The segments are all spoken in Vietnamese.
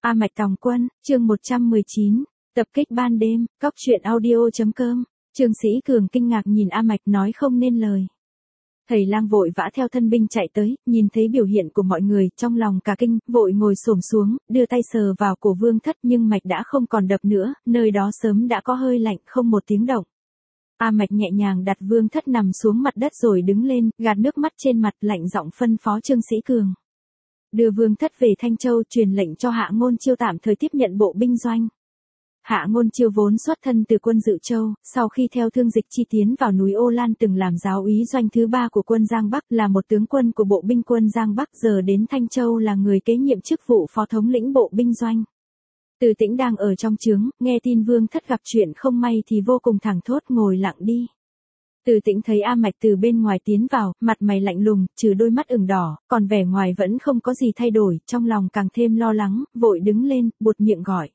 A Mạch Tòng Quân, chương 119, tập kích ban đêm, cóc truyện audio.com, Trương Sĩ Cường kinh ngạc nhìn A Mạch nói không nên lời. Thầy lang vội vã theo thân binh chạy tới, nhìn thấy biểu hiện của mọi người, trong lòng cả kinh, vội ngồi xổm xuống, đưa tay sờ vào cổ Vương Thất nhưng mạch đã không còn đập nữa, nơi đó sớm đã có hơi lạnh, không một tiếng động. A Mạch nhẹ nhàng đặt Vương Thất nằm xuống mặt đất rồi đứng lên, gạt nước mắt trên mặt, lạnh giọng phân phó Trương Sĩ Cường. Đưa Vương Thất về Thanh Châu, truyền lệnh cho Hạ Ngôn Chiêu tạm thời tiếp nhận bộ binh doanh. Hạ Ngôn Chiêu vốn xuất thân từ quân Dự Châu, sau khi theo Thương Dịch Chi tiến vào núi Ô Lan từng làm giáo úy doanh thứ 3 của quân Giang Bắc, là một tướng quân của bộ binh quân Giang Bắc, giờ đến Thanh Châu là người kế nhiệm chức vụ phó thống lĩnh bộ binh doanh. Từ Tĩnh đang ở trong trướng, nghe tin Vương Thất gặp chuyện không may thì vô cùng thảng thốt, ngồi lặng đi. Từ Tĩnh thấy A Mạch từ bên ngoài tiến vào, mặt mày lạnh lùng, trừ đôi mắt ửng đỏ, còn vẻ ngoài vẫn không có gì thay đổi, trong lòng càng thêm lo lắng, vội đứng lên, buột miệng gọi.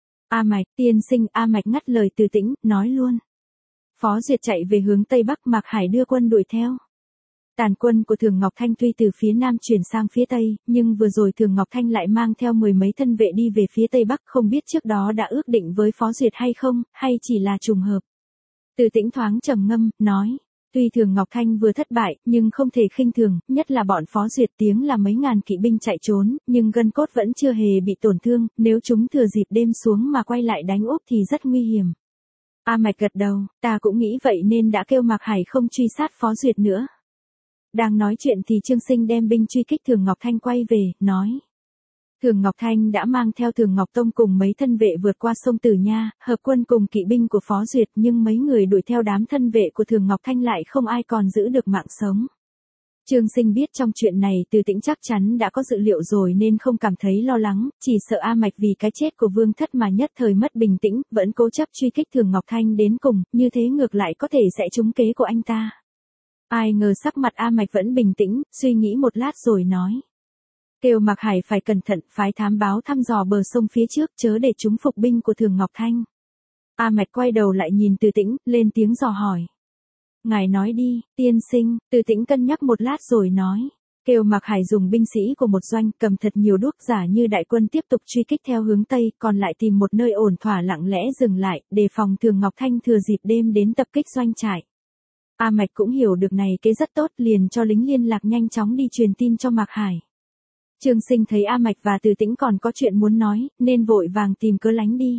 A Mạch, tiên sinh. A Mạch ngắt lời Từ Tĩnh, nói luôn. Phó Duyệt chạy về hướng Tây Bắc, Mạc Hải đưa quân đuổi theo. Tàn quân của Thường Ngọc Thanh tuy từ phía Nam chuyển sang phía Tây, nhưng vừa rồi Thường Ngọc Thanh lại mang theo 10 mấy thân vệ đi về phía Tây Bắc, không biết trước đó đã ước định với Phó Duyệt hay không, hay chỉ là trùng hợp. Từ Tĩnh thoáng trầm ngâm, nói. Tuy Thường Ngọc Thanh vừa thất bại, nhưng không thể khinh thường, nhất là bọn Phó Duyệt tiếng là mấy ngàn kỵ binh chạy trốn, nhưng gân cốt vẫn chưa hề bị tổn thương, nếu chúng thừa dịp đêm xuống mà quay lại đánh úp thì rất nguy hiểm. A Mạch gật đầu, ta cũng nghĩ vậy nên đã kêu Mạc Hải không truy sát Phó Duyệt nữa. Đang nói chuyện thì Trương Sinh đem binh truy kích Thường Ngọc Thanh quay về, nói. Thường Ngọc Thanh đã mang theo Thường Ngọc Tông cùng mấy thân vệ vượt qua sông Tử Nha, hợp quân cùng kỵ binh của Phó Duyệt, nhưng mấy người đuổi theo đám thân vệ của Thường Ngọc Thanh lại không ai còn giữ được mạng sống. Trương Sinh biết trong chuyện này Từ Tĩnh chắc chắn đã có dự liệu rồi nên không cảm thấy lo lắng, chỉ sợ A Mạch vì cái chết của Vương Thất mà nhất thời mất bình tĩnh, vẫn cố chấp truy kích Thường Ngọc Thanh đến cùng, như thế ngược lại có thể sẽ trúng kế của anh ta. Ai ngờ sắc mặt A Mạch vẫn bình tĩnh, suy nghĩ một lát rồi nói. Kêu Mạc Hải phải cẩn thận, phái thám báo thăm dò bờ sông phía trước, chớ để chúng phục binh của Thường Ngọc Thanh. A Mạch quay đầu lại nhìn Từ Tĩnh, lên tiếng dò hỏi. Ngài nói đi, tiên sinh. Từ Tĩnh cân nhắc một lát rồi nói. Kêu Mạc Hải dùng binh sĩ của một doanh, cầm thật nhiều đuốc, giả như đại quân tiếp tục truy kích theo hướng Tây, còn lại tìm một nơi ổn thỏa lặng lẽ dừng lại, đề phòng Thường Ngọc Thanh thừa dịp đêm đến tập kích doanh trại. A Mạch cũng hiểu được này kế rất tốt, liền cho lính liên lạc nhanh chóng đi truyền tin cho Mạc Hải. Trương Sinh thấy A Mạch và Từ Tĩnh còn có chuyện muốn nói, nên vội vàng tìm cớ lánh đi.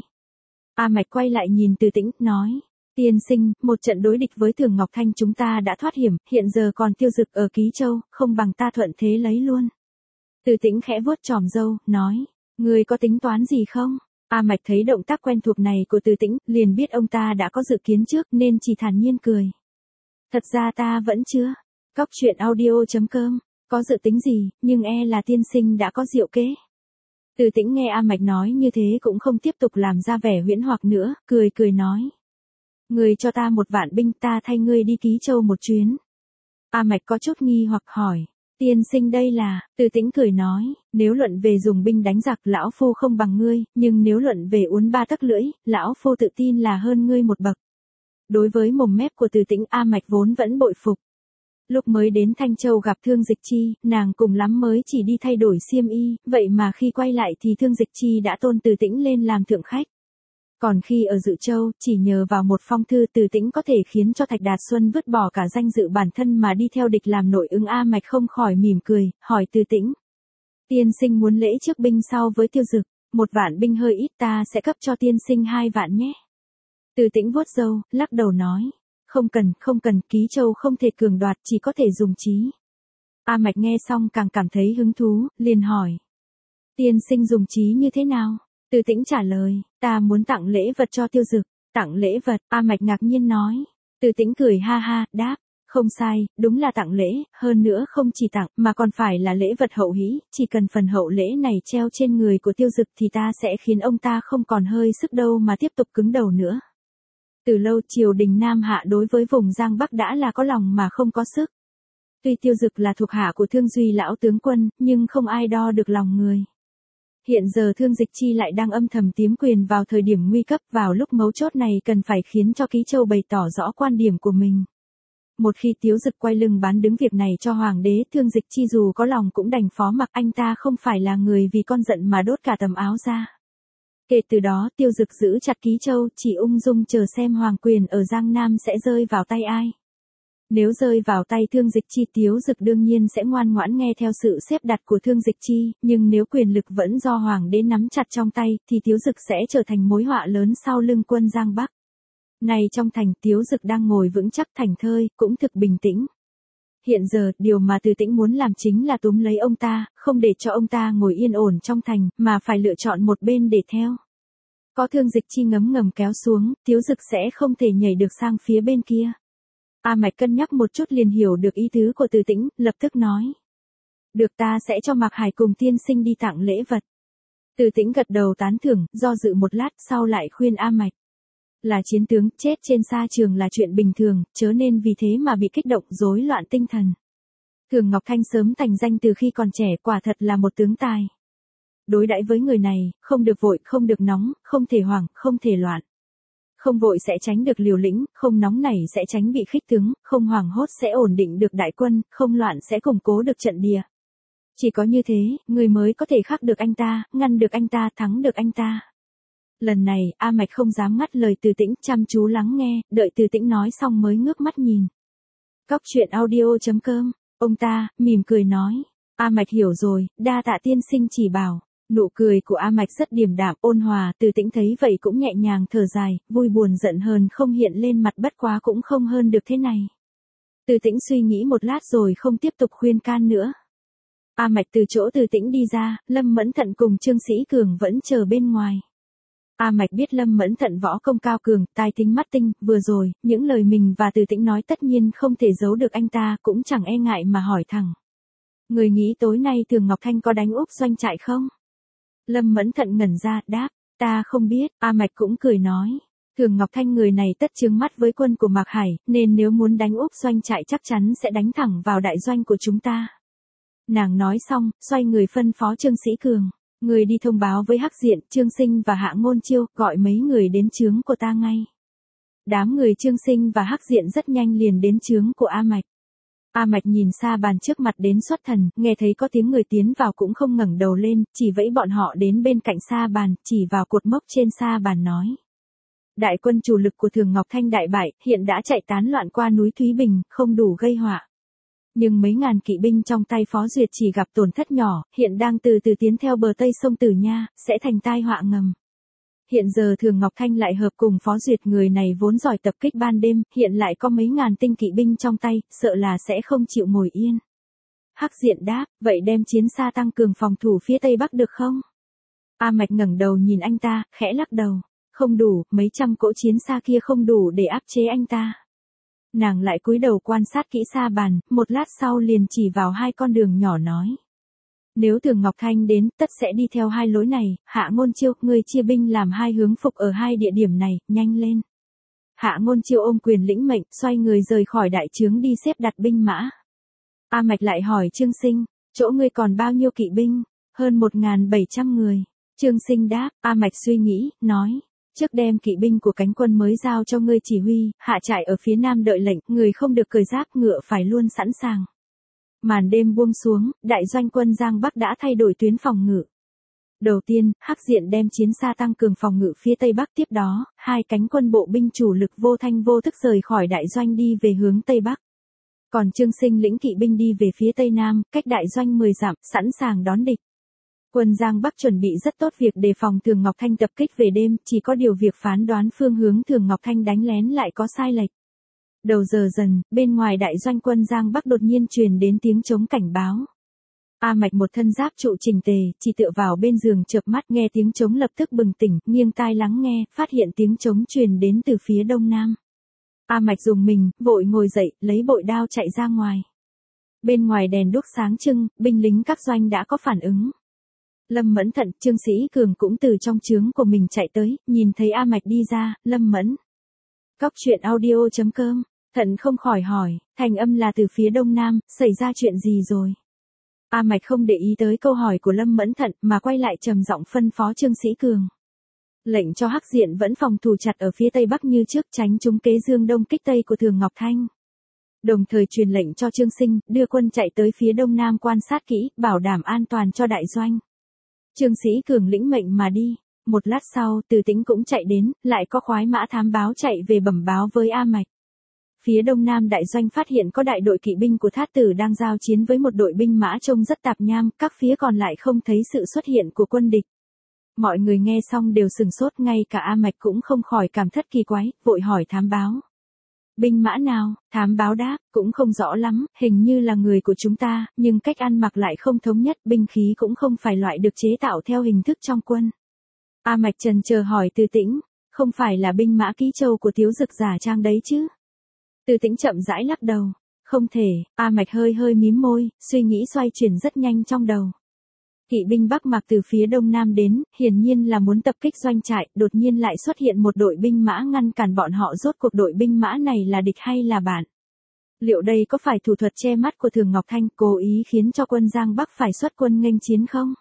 A Mạch quay lại nhìn Từ Tĩnh, nói. Tiên sinh, một trận đối địch với Thường Ngọc Thanh chúng ta đã thoát hiểm, hiện giờ còn Tiêu Dực ở Ký Châu, không bằng ta thuận thế lấy luôn. Từ Tĩnh khẽ vuốt chòm râu, nói. Người có tính toán gì không? A Mạch thấy động tác quen thuộc này của Từ Tĩnh, liền biết ông ta đã có dự kiến trước nên chỉ thản nhiên cười. Thật ra ta vẫn chưa. Cóc truyện audio.com. Có dự tính gì, nhưng là tiên sinh đã có diệu kế. Từ Tĩnh nghe A Mạch nói như thế cũng không tiếp tục làm ra vẻ huyễn hoặc nữa, cười nói. Người cho ta 1.000 binh, ta thay ngươi đi Ký Châu một chuyến. A Mạch có chút nghi hoặc hỏi. Tiên sinh đây là. Từ Tĩnh cười nói, nếu luận về dùng binh đánh giặc lão phu không bằng ngươi, nhưng nếu luận về uốn 3 tấc lưỡi, lão phu tự tin là hơn ngươi một bậc. Đối với mồm mép của Từ Tĩnh, A Mạch vốn vẫn bội phục. Lúc mới đến Thanh Châu gặp Thương Dịch Chi, nàng cùng lắm mới chỉ đi thay đổi xiêm y, vậy mà khi quay lại thì Thương Dịch Chi đã tôn Từ Tĩnh lên làm thượng khách. Còn khi ở Dự Châu, chỉ nhờ vào một phong thư Từ Tĩnh có thể khiến cho Thạch Đạt Xuân vứt bỏ cả danh dự bản thân mà đi theo địch làm nội ứng. A Mạch không khỏi mỉm cười, hỏi Từ Tĩnh. Tiên sinh muốn lễ trước binh sau với Tiêu Dực, 1.000 binh hơi ít, ta sẽ cấp cho tiên sinh 2 vạn nhé. Từ Tĩnh vuốt râu, lắc đầu nói. Không cần, Ký Châu không thể cường đoạt, chỉ có thể dùng trí. A Mạch nghe xong càng cảm thấy hứng thú, liền hỏi. Tiên sinh dùng trí như thế nào? Từ Tĩnh trả lời, ta muốn tặng lễ vật cho Tiêu Dực. Tặng lễ vật? A Mạch ngạc nhiên nói. Từ Tĩnh cười ha ha, đáp. Không sai, đúng là tặng lễ, hơn nữa không chỉ tặng, mà còn phải là lễ vật hậu hĩ, chỉ cần phần hậu lễ này treo trên người của Tiêu Dực thì ta sẽ khiến ông ta không còn hơi sức đâu mà tiếp tục cứng đầu nữa. Từ lâu triều đình Nam Hạ đối với vùng Giang Bắc đã là có lòng mà không có sức. Tuy Tiêu Dực là thuộc hạ của Thương Duy lão tướng quân, nhưng không ai đo được lòng người. Hiện giờ Thương Dịch Chi lại đang âm thầm tiếm quyền vào thời điểm nguy cấp, vào lúc mấu chốt này cần phải khiến cho Ký Châu bày tỏ rõ quan điểm của mình. Một khi Tiếu Dực quay lưng bán đứng việc này cho hoàng đế, Thương Dịch Chi dù có lòng cũng đành phó mặc, anh ta không phải là người vì con giận mà đốt cả tấm áo ra. Kể từ đó Tiêu Dực giữ chặt Ký Châu, chỉ ung dung chờ xem hoàng quyền ở Giang Nam sẽ rơi vào tay ai. Nếu rơi vào tay Thương Dịch Chi, Tiếu Dực đương nhiên sẽ ngoan ngoãn nghe theo sự xếp đặt của Thương Dịch Chi, nhưng nếu quyền lực vẫn do hoàng đế nắm chặt trong tay, thì Tiếu Dực sẽ trở thành mối họa lớn sau lưng quân Giang Bắc. Này trong thành, Tiếu Dực đang ngồi vững chắc thảnh thơi, cũng thực bình tĩnh. Hiện giờ, điều mà Từ Tĩnh muốn làm chính là túm lấy ông ta, không để cho ông ta ngồi yên ổn trong thành, mà phải lựa chọn một bên để theo. Có Thương Dịch Chi ngấm ngầm kéo xuống, Tiếu Dực sẽ không thể nhảy được sang phía bên kia. A Mạch cân nhắc một chút liền hiểu được ý tứ của Từ Tĩnh, lập tức nói. Được, ta sẽ cho Mạc Hải cùng tiên sinh đi tặng lễ vật. Từ Tĩnh gật đầu tán thưởng, do dự một lát sau lại khuyên A Mạch. Là chiến tướng, chết trên sa trường là chuyện bình thường, chớ nên vì thế mà bị kích động rối loạn tinh thần. Thường Ngọc Thanh sớm thành danh từ khi còn trẻ, quả thật là một tướng tài. Đối đãi với người này, không được vội, không được nóng, không thể hoảng, không thể loạn. Không vội sẽ tránh được liều lĩnh, không nóng nảy sẽ tránh bị khích tướng, không hoảng hốt sẽ ổn định được đại quân, không loạn sẽ củng cố được trận địa. Chỉ có như thế, người mới có thể khắc được anh ta, ngăn được anh ta, thắng được anh ta. Lần này, A Mạch không dám ngắt lời Từ Tĩnh, chăm chú lắng nghe, đợi Từ Tĩnh nói xong mới ngước mắt nhìn. Cóc truyện audio.com, ông ta, mỉm cười nói. A Mạch hiểu rồi, đa tạ tiên sinh chỉ bảo. Nụ cười của A Mạch rất điềm đạm, ôn hòa, Từ Tĩnh thấy vậy cũng nhẹ nhàng thở dài, vui buồn giận hờn không hiện lên mặt, bất quá cũng không hơn được thế này. Từ Tĩnh suy nghĩ một lát rồi không tiếp tục khuyên can nữa. A Mạch từ chỗ Từ Tĩnh đi ra, Lâm Mẫn Thận cùng Trương Sĩ Cường vẫn chờ bên ngoài. A Mạch biết Lâm Mẫn Thận võ công cao cường, tai tính mắt tinh, vừa rồi, những lời mình và Từ Tĩnh nói tất nhiên không thể giấu được anh ta, cũng chẳng e ngại mà hỏi thẳng. Người nghĩ tối nay Thường Ngọc Thanh có đánh úp doanh trại không? Lâm Mẫn Thận ngẩn ra, đáp, ta không biết. A Mạch cũng cười nói. Thường Ngọc Thanh người này tất chướng mắt với quân của Mạc Hải, nên nếu muốn đánh úp doanh trại chắc chắn sẽ đánh thẳng vào đại doanh của chúng ta. Nàng nói xong, xoay người phân phó Trương Sĩ Cường. Người đi thông báo với Hắc Diện, Trương Sinh và Hạ Ngôn Chiêu, gọi mấy người đến trướng của ta ngay. Đám người Trương Sinh và Hắc Diện rất nhanh liền đến trướng của A Mạch. A Mạch nhìn sa bàn trước mặt đến xuất thần, nghe thấy có tiếng người tiến vào cũng không ngẩng đầu lên, chỉ vẫy bọn họ đến bên cạnh sa bàn, chỉ vào cột mốc trên sa bàn nói. Đại quân chủ lực của Thường Ngọc Thanh đại bại, hiện đã chạy tán loạn qua núi Thúy Bình, không đủ gây họa. Nhưng mấy ngàn kỵ binh trong tay Phó Duyệt chỉ gặp tổn thất nhỏ, hiện đang từ từ tiến theo bờ tây sông Tử Nha, sẽ thành tai họa ngầm. Hiện giờ Thường Ngọc Thanh lại hợp cùng Phó Duyệt, người này vốn giỏi tập kích ban đêm, hiện lại có mấy ngàn tinh kỵ binh trong tay, sợ là sẽ không chịu ngồi yên. Hắc Diện đáp, vậy đem chiến xa tăng cường phòng thủ phía tây bắc được không? A Mạch ngẩng đầu nhìn anh ta, khẽ lắc đầu. Không đủ, mấy trăm cỗ chiến xa kia không đủ để áp chế anh ta. Nàng lại cúi đầu quan sát kỹ sa bàn, một lát sau liền chỉ vào hai con đường nhỏ nói. Nếu Thường Ngọc Thanh đến, tất sẽ đi theo hai lối này. Hạ Ngôn Chiêu, người chia binh làm hai hướng phục ở hai địa điểm này, nhanh lên. Hạ Ngôn Chiêu ôm quyền lĩnh mệnh, xoay người rời khỏi đại trướng đi xếp đặt binh mã. A Mạch lại hỏi Trương Sinh, chỗ ngươi còn bao nhiêu kỵ binh? Hơn 1.700 người. Trương Sinh đáp. A Mạch suy nghĩ, nói. Trước đem kỵ binh của cánh quân mới giao cho ngươi chỉ huy, hạ trại ở phía nam đợi lệnh, người không được cởi giáp, ngựa phải luôn sẵn sàng. Màn đêm buông xuống, đại doanh quân Giang Bắc đã thay đổi tuyến phòng ngự. Đầu tiên, Hắc Diện đem chiến xa tăng cường phòng ngự phía tây bắc, tiếp đó, hai cánh quân bộ binh chủ lực vô thanh vô tức rời khỏi đại doanh đi về hướng tây bắc. Còn Trương Sinh lĩnh kỵ binh đi về phía tây nam, cách đại doanh 10 dặm, sẵn sàng đón địch. Quân Giang Bắc chuẩn bị rất tốt việc đề phòng Thường Ngọc Thanh tập kích về đêm, chỉ có điều việc phán đoán phương hướng Thường Ngọc Thanh đánh lén lại có sai lệch. Đầu giờ dần, bên ngoài đại doanh quân Giang Bắc đột nhiên truyền đến tiếng trống cảnh báo. A Mạch một thân giáp trụ chỉnh tề, chỉ tựa vào bên giường chợp mắt nghe tiếng trống lập tức bừng tỉnh, nghiêng tai lắng nghe, phát hiện tiếng trống truyền đến từ phía đông nam. A Mạch dùng mình, vội ngồi dậy, lấy bội đao chạy ra ngoài. Bên ngoài đèn đuốc sáng trưng, binh lính các doanh đã có phản ứng. Lâm Mẫn Thận, Trương Sĩ Cường cũng từ trong trướng của mình chạy tới, nhìn thấy A Mạch đi ra, Lâm Mẫn. Cóc truyện audio.com, Thận không khỏi hỏi, thành âm là từ phía đông nam, xảy ra chuyện gì rồi? A Mạch không để ý tới câu hỏi của Lâm Mẫn Thận mà quay lại trầm giọng phân phó Trương Sĩ Cường. Lệnh cho Hắc Diện vẫn phòng thủ chặt ở phía tây bắc như trước, tránh trúng kế dương đông kích tây của Thường Ngọc Thanh. Đồng thời truyền lệnh cho Trương Sinh, đưa quân chạy tới phía đông nam quan sát kỹ, bảo đảm an toàn cho đại doanh. Trương Sĩ Cường lĩnh mệnh mà đi. Một lát sau, Từ Tĩnh cũng chạy đến, lại có khoái mã thám báo chạy về bẩm báo với A Mạch. Phía đông nam đại doanh phát hiện có đại đội kỵ binh của Thát Tử đang giao chiến với một đội binh mã trông rất tạp nham, các phía còn lại không thấy sự xuất hiện của quân địch. Mọi người nghe xong đều sừng sốt, ngay cả A Mạch cũng không khỏi cảm thất kỳ quái, vội hỏi thám báo. Binh mã nào? Thám báo đáp, cũng không rõ lắm, hình như là người của chúng ta, nhưng cách ăn mặc lại không thống nhất, binh khí cũng không phải loại được chế tạo theo hình thức trong quân. A Mạch chần chờ hỏi Từ Tĩnh, không phải là binh mã Ký Châu của Tiếu Dực giả trang đấy chứ? Từ Tĩnh chậm rãi lắc đầu, không thể. A Mạch hơi hơi mím môi, suy nghĩ xoay chuyển rất nhanh trong đầu. Kỵ binh Bắc Mạc từ phía đông nam đến, hiển nhiên là muốn tập kích doanh trại, đột nhiên lại xuất hiện một đội binh mã ngăn cản bọn họ, rốt cuộc đội binh mã này là địch hay là bạn? Liệu đây có phải thủ thuật che mắt của Thường Ngọc Thanh cố ý khiến cho quân Giang Bắc phải xuất quân nghênh chiến không?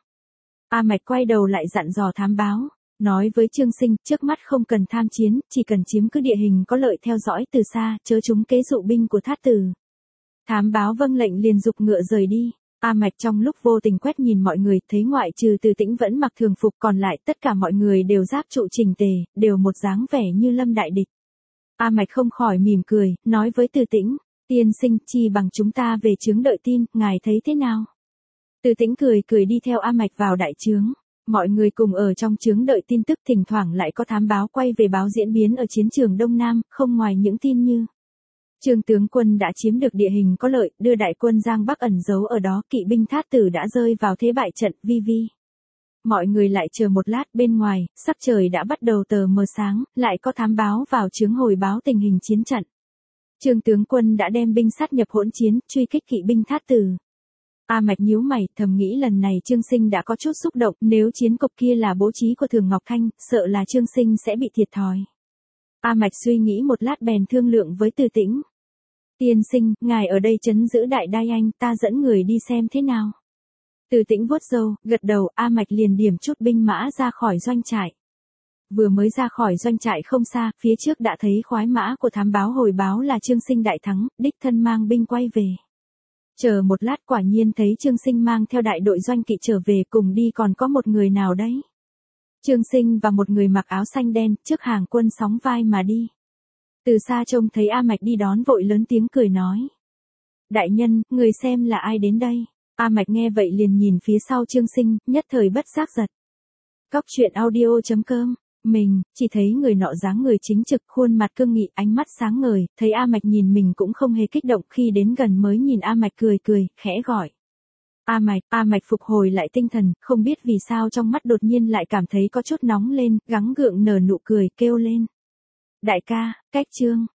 A Mạch quay đầu lại dặn dò thám báo, nói với Trương Sinh, trước mắt không cần tham chiến, chỉ cần chiếm cứ địa hình có lợi theo dõi từ xa, chớ trúng kế dụ binh của Thát Tử. Thám báo vâng lệnh liền giục ngựa rời đi. A Mạch trong lúc vô tình quét nhìn mọi người, thấy ngoại trừ Từ Tĩnh vẫn mặc thường phục, còn lại tất cả mọi người đều giáp trụ chỉnh tề, đều một dáng vẻ như lâm đại địch. A Mạch không khỏi mỉm cười, nói với Từ Tĩnh, tiên sinh, chi bằng chúng ta về trướng đợi tin, ngài thấy thế nào? Từ Tĩnh cười cười đi theo A Mạch vào đại trướng. Mọi người cùng ở trong trướng đợi tin tức, thỉnh thoảng lại có thám báo quay về báo diễn biến ở chiến trường Đông Nam, không ngoài những tin như Trương tướng quân đã chiếm được địa hình có lợi, đưa đại quân Giang Bắc ẩn giấu ở đó, kỵ binh Thát Tử đã rơi vào thế bại trận, vi. Mọi người lại chờ một lát, bên ngoài, sắc trời đã bắt đầu tờ mờ sáng, lại có thám báo vào trướng hồi báo tình hình chiến trận. Trương tướng quân đã đem binh sát nhập hỗn chiến, truy kích kỵ binh Thát Tử. A Mạch nhíu mày, thầm nghĩ lần này Trương Sinh đã có chút xúc động, nếu chiến cục kia là bố trí của Thường Ngọc Thanh, sợ là Trương Sinh sẽ bị thiệt thòi. A Mạch suy nghĩ một lát bèn thương lượng với Từ Tĩnh. Tiên sinh, ngài ở đây trấn giữ đại đai anh, ta dẫn người đi xem thế nào. Từ Tĩnh vuốt râu, gật đầu, A Mạch liền điểm chút binh mã ra khỏi doanh trại. Vừa mới ra khỏi doanh trại không xa, phía trước đã thấy khoái mã của thám báo hồi báo là Trương Sinh đại thắng, đích thân mang binh quay về. Chờ một lát quả nhiên thấy Trương Sinh mang theo đại đội doanh kỵ trở về, cùng đi còn có một người nào đấy. Trương Sinh và một người mặc áo xanh đen, trước hàng quân sóng vai mà đi. Từ xa trông thấy A Mạch đi đón vội lớn tiếng cười nói. Đại nhân, người xem là ai đến đây? A Mạch nghe vậy liền nhìn phía sau Trương Sinh, nhất thời bất giác giật. Cóc truyện audio.com. Mình, chỉ thấy người nọ dáng người chính trực, khuôn mặt cương nghị, ánh mắt sáng ngời, thấy A Mạch nhìn mình cũng không hề kích động, khi đến gần mới nhìn A Mạch cười cười, khẽ gọi. A Mạch phục hồi lại tinh thần, không biết vì sao trong mắt đột nhiên lại cảm thấy có chút nóng lên, gắng gượng nở nụ cười, kêu lên. Đại ca, cách Trương.